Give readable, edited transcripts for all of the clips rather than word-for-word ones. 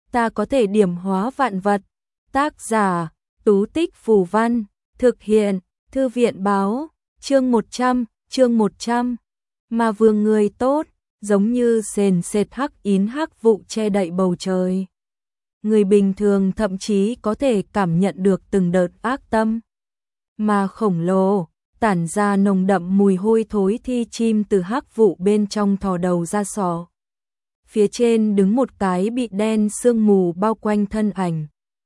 ta có thể điểm hóa vạn vật. Tác giả, Tú Tích Phù Văn, thực hiện, Thư viện Báo, chương 100. Ma vương người tốt, giống như sền sệt hắc yến hắc vụ che đậy bầu trời. Người bình thường thậm chí có thể cảm nhận được từng đợt ác tâm. Ma khổng lồ, tản ra nồng đậm mùi hôi thối thi chim từ hắc vụ bên trong thò đầu ra sọ. Phía trên đứng một cái bị đen sương mù bao quanh thân ảnh.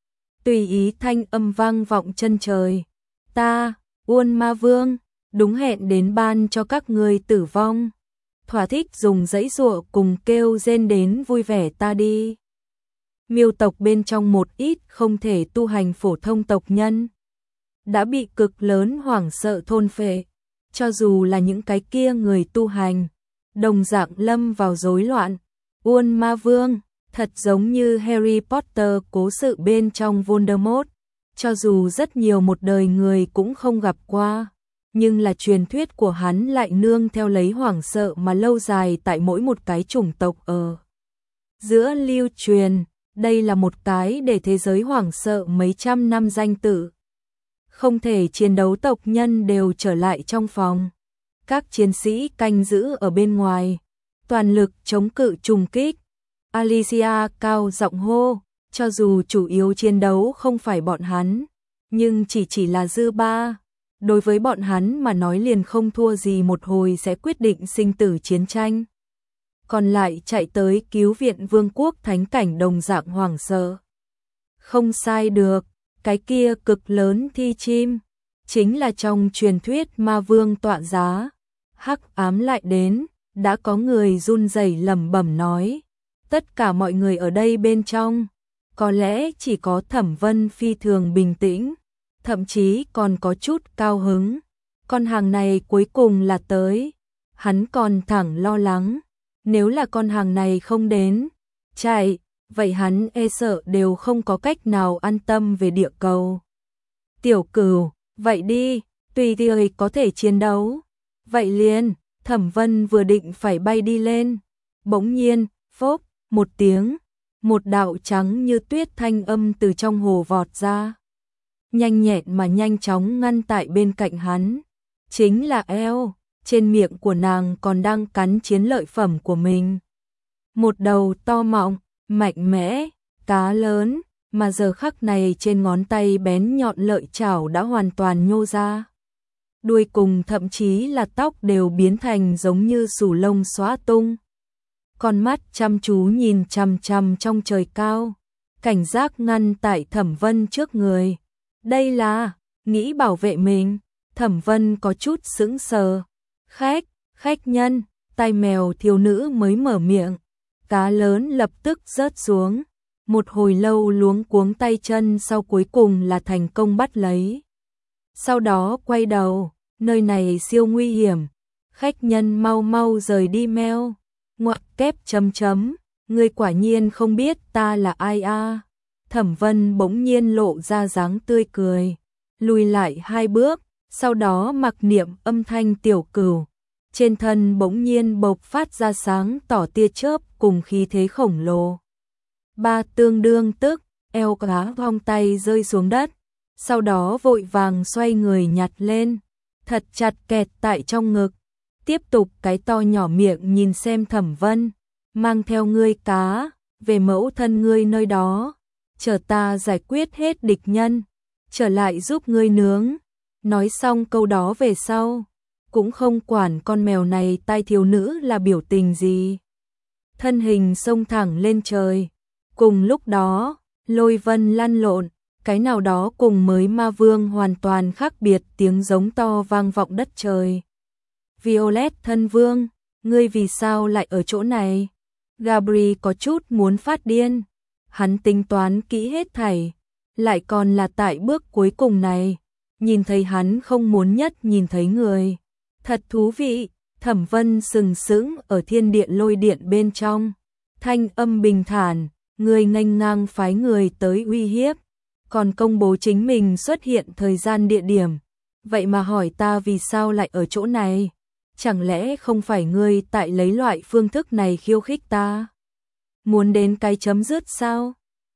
Tùy ý thanh âm vang vọng chân trời. Ta, Uôn Ma Vương, đúng hẹn đến ban cho các ngươi tử vong. Thỏa thích dùng dãy giụa cùng kêu rên đến vui vẻ ta đi. Miêu tộc bên trong một ít không thể tu hành phổ thông tộc nhân đã bị cực lớn hoảng sợ thôn phệ, cho dù là những cái kia người tu hành, đồng dạng lâm vào rối loạn. Uôn Ma Vương, thật giống như Harry Potter cố sự bên trong Voldemort, cho dù rất nhiều một đời người cũng không gặp qua, nhưng là truyền thuyết của hắn lại nương theo lấy hoảng sợ mà lâu dài tại mỗi một cái chủng tộc ở giữa lưu truyền. Đây là một cái để thế giới hoảng sợ mấy trăm năm danh tự. Không thể chiến đấu tộc nhân đều trở lại trong phòng. Các chiến sĩ canh giữ ở bên ngoài, toàn lực chống cự trùng kích. Alicia cao giọng hô, cho dù chủ yếu chiến đấu không phải bọn hắn, nhưng chỉ là dư ba. Đối với bọn hắn mà nói liền không thua gì một hồi sẽ quyết định sinh tử chiến tranh. Còn lại chạy tới cứu viện vương quốc thánh cảnh đồng dạng hoảng sợ. Không sai được, cái kia cực lớn thi chim, chính là trong truyền thuyết ma vương tọa giá. Hắc ám lại đến, đã có người run rẩy lẩm bẩm nói. Tất cả mọi người ở đây bên trong, có lẽ chỉ có Thẩm Vân phi thường bình tĩnh, thậm chí còn có chút cao hứng. Con hàng này cuối cùng là tới, hắn còn thẳng lo lắng. Nếu là con hàng này không đến, chạy, vậy hắn e sợ đều không có cách nào an tâm về địa cầu. Tiểu Cửu, vậy đi, tùy người có thể chiến đấu. Vậy liền, Thẩm Vân vừa định phải bay đi lên. Bỗng nhiên, phốc, một tiếng, một đạo trắng như tuyết thanh âm từ trong hồ vọt ra. Nhanh nhẹn mà nhanh chóng ngăn tại bên cạnh hắn. Chính là eo. Trên miệng của nàng còn đang cắn chiến lợi phẩm của mình. Một đầu to mọng, mạnh mẽ, cá lớn, mà giờ khắc này trên ngón tay bén nhọn lợi chảo đã hoàn toàn nhô ra. Đuôi cùng thậm chí là tóc đều biến thành giống như sù lông xóa tung. Con mắt chăm chú nhìn chằm chằm trong trời cao, cảnh giác ngăn tại Thẩm Vân trước người. Đây là, nghĩ bảo vệ mình, Thẩm Vân có chút sững sờ. Khách nhân, tai mèo thiếu nữ mới mở miệng, cá lớn lập tức rớt xuống, một hồi lâu luống cuống tay chân sau cuối cùng là thành công bắt lấy. Sau đó quay đầu, nơi này siêu nguy hiểm, khách nhân mau mau rời đi meo, ngoặc kép chấm, ngươi quả nhiên không biết ta là ai a. Thẩm Vân bỗng nhiên lộ ra dáng tươi cười, lùi lại 2 bước. Sau đó mặc niệm âm thanh Tiểu Cửu, trên thân bỗng nhiên bộc phát ra sáng tỏ tia chớp cùng khí thế khổng lồ. Ba tương đương tức, eo cá vong tay rơi xuống đất, sau đó vội vàng xoay người nhặt lên, thật chặt kẹt tại trong ngực. Tiếp tục cái to nhỏ miệng nhìn xem Thẩm Vân, mang theo ngươi cá, về mẫu thân ngươi nơi đó, chờ ta giải quyết hết địch nhân, trở lại giúp ngươi nướng. Nói xong câu đó về sau, cũng không quản con mèo này tai thiếu nữ là biểu tình gì. Thân hình xông thẳng lên trời. Cùng lúc đó, lôi vân lăn lộn, cái nào đó cùng mới ma vương hoàn toàn khác biệt tiếng giống to vang vọng đất trời. Violet thân vương, ngươi vì sao lại ở chỗ này? Gabriel có chút muốn phát điên. Hắn tính toán kỹ hết thảy, lại còn là tại bước cuối cùng này. Nhìn thấy hắn không muốn nhất nhìn thấy người. Thật thú vị, Thẩm Vân sừng sững ở thiên điện lôi điện bên trong. Thanh âm bình thản, người nghênh ngang phái người tới uy hiếp. Còn công bố chính mình xuất hiện thời gian địa điểm. Vậy mà hỏi ta vì sao lại ở chỗ này? Chẳng lẽ không phải ngươi tại lấy loại phương thức này khiêu khích ta? Muốn đến cái chấm dứt sao?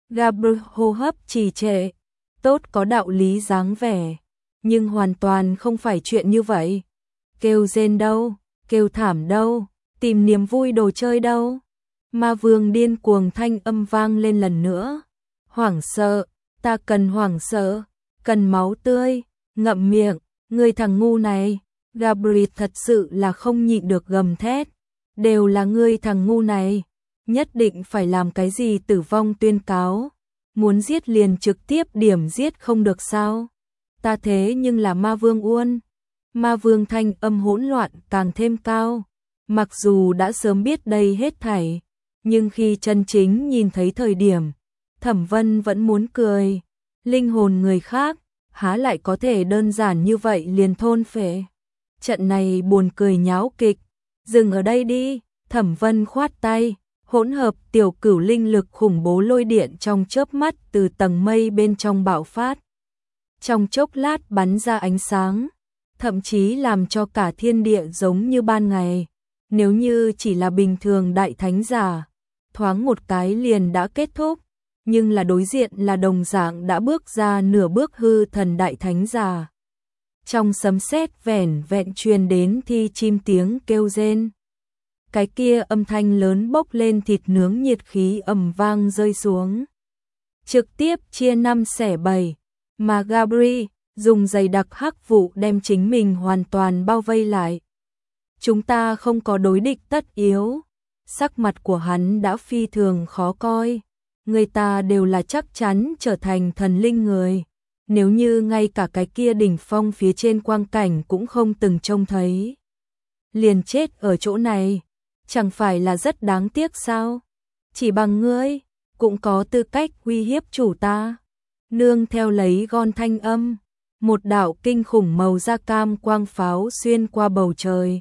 Gabriel hô hấp trì trệ, tốt có đạo lý dáng vẻ, nhưng hoàn toàn không phải chuyện như vậy. Kêu rên đâu, kêu thảm đâu, tìm niềm vui đồ chơi đâu. Ma vương điên cuồng thanh âm vang lên lần nữa. Hoảng sợ, ta cần hoảng sợ, cần máu tươi, ngậm miệng, ngươi thằng ngu này. Gabriel thật sự là không nhịn được gầm thét. Đều là ngươi thằng ngu này, nhất định phải làm cái gì tử vong tuyên cáo. Muốn giết liền trực tiếp điểm giết không được sao? Ta thế nhưng là ma vương Uôn. Ma vương thanh âm hỗn loạn càng thêm cao. Mặc dù đã sớm biết đây hết thảy, nhưng khi chân chính nhìn thấy thời điểm, Thẩm Vân vẫn muốn cười. Linh hồn người khác, há lại có thể đơn giản như vậy liền thôn phệ. Trận này buồn cười nháo kịch, dừng ở đây đi. Thẩm Vân khoát tay, hỗn hợp tiểu cửu linh lực khủng bố lôi điện trong chớp mắt từ tầng mây bên trong bạo phát. Trong chốc lát bắn ra ánh sáng, thậm chí làm cho cả thiên địa giống như ban ngày. Nếu như chỉ là bình thường đại thánh giả, thoáng một cái liền đã kết thúc, nhưng là đối diện là đồng dạng đã bước ra nửa bước hư thần đại thánh giả. Trong sấm sét vẻn vẹn truyền đến thi chim tiếng kêu rên. Cái kia âm thanh lớn bốc lên thịt nướng nhiệt khí ầm vang rơi xuống. Trực tiếp chia 5 xẻ 7, mà Gabriel dùng dày đặc hắc vụ đem chính mình hoàn toàn bao vây lại. Chúng ta không có đối địch tất yếu. Sắc mặt của hắn đã phi thường khó coi. Người ta đều là chắc chắn trở thành thần linh người. Nếu như ngay cả cái kia đỉnh phong phía trên quang cảnh cũng không từng trông thấy, liền chết ở chỗ này, chẳng phải là rất đáng tiếc sao? Chỉ bằng ngươi cũng có tư cách uy hiếp chủ ta. Nương theo lấy gòn thanh âm, một đạo kinh khủng màu da cam quang pháo xuyên qua bầu trời.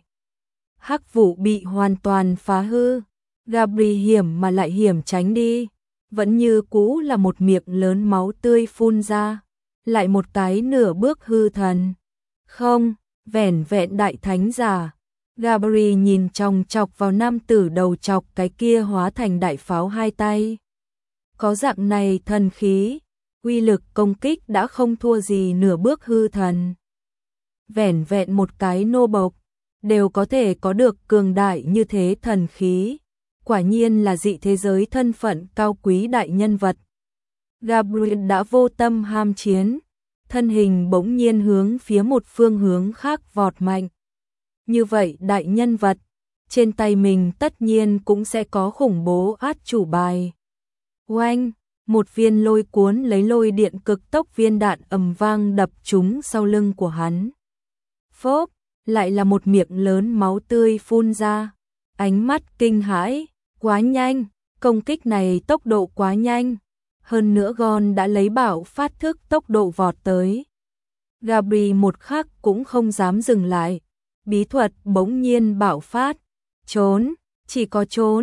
Hắc vụ bị hoàn toàn phá hư. Gabriel hiểm mà lại hiểm tránh đi, vẫn như cũ là một miệng lớn máu tươi phun ra. Lại một cái nửa bước hư thần. Không, vẻn vẹn đại thánh giả. Gabriel nhìn chòng chọc vào nam tử đầu chọc cái kia hóa thành đại pháo hai tay. Có dạng này thần khí, uy lực công kích đã không thua gì nửa bước hư thần. Vẻn vẹn một cái nô bộc, đều có thể có được cường đại như thế thần khí. Quả nhiên là dị thế giới thân phận cao quý đại nhân vật. Gabriel đã vô tâm ham chiến, thân hình bỗng nhiên hướng phía một phương hướng khác vọt mạnh. Như vậy đại nhân vật, trên tay mình tất nhiên cũng sẽ có khủng bố át chủ bài. Oanh, một viên lôi cuốn lấy lôi điện cực tốc viên đạn ầm vang đập trúng sau lưng của hắn. Phốp, lại là một miệng lớn máu tươi phun ra. Ánh mắt kinh hãi, quá nhanh, công kích này tốc độ quá nhanh. Hơn nữa Gon đã lấy bảo phát thức tốc độ vọt tới. Gabriel một khắc cũng không dám dừng lại. Bí thuật bỗng nhiên bạo phát. Trốn, chỉ có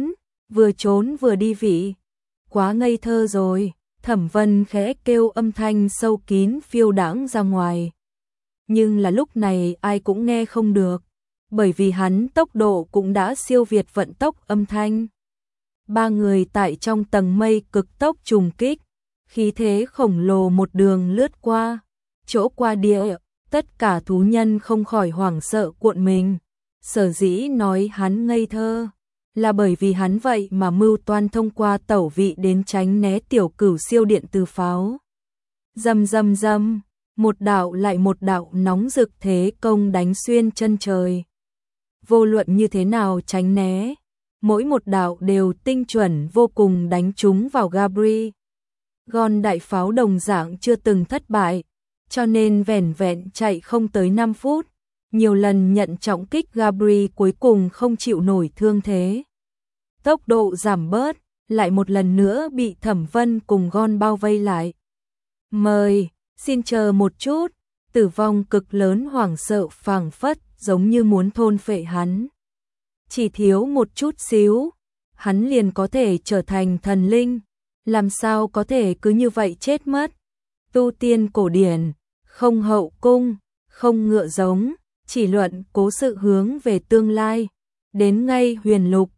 trốn vừa đi vị. Quá ngây thơ rồi. Thẩm Vân khẽ kêu âm thanh sâu kín phiêu đãng ra ngoài. Nhưng là lúc này ai cũng nghe không được. Bởi vì hắn tốc độ cũng đã siêu việt vận tốc âm thanh. Ba người tại trong tầng mây cực tốc trùng kích, khí thế khổng lồ một đường lướt qua, chỗ qua địa, tất cả thú nhân không khỏi hoảng sợ cuộn mình. Sở dĩ nói hắn ngây thơ, là bởi vì hắn vậy mà mưu toan thông qua tẩu vị đến tránh né tiểu cửu siêu điện từ pháo. Rầm rầm rầm, một đạo lại một đạo nóng rực thế công đánh xuyên chân trời. Vô luận như thế nào tránh né, mỗi một đạo đều tinh chuẩn vô cùng đánh trúng vào Gabriel. Gon đại pháo đồng dạng chưa từng thất bại, cho nên vẻn vẹn chạy không tới 5 phút. Nhiều lần nhận trọng kích Gabriel cuối cùng không chịu nổi thương thế. Tốc độ giảm bớt, lại một lần nữa bị Thẩm Vân cùng Gon bao vây lại. Mời, xin chờ một chút, tử vong cực lớn hoảng sợ phảng phất giống như muốn thôn phệ hắn. Chỉ thiếu một chút xíu, hắn liền có thể trở thành thần linh, làm sao có thể cứ như vậy chết mất. Tu tiên cổ điển, không hậu cung, không ngựa giống, chỉ luận cố sự hướng về tương lai. Đến ngay huyền lục,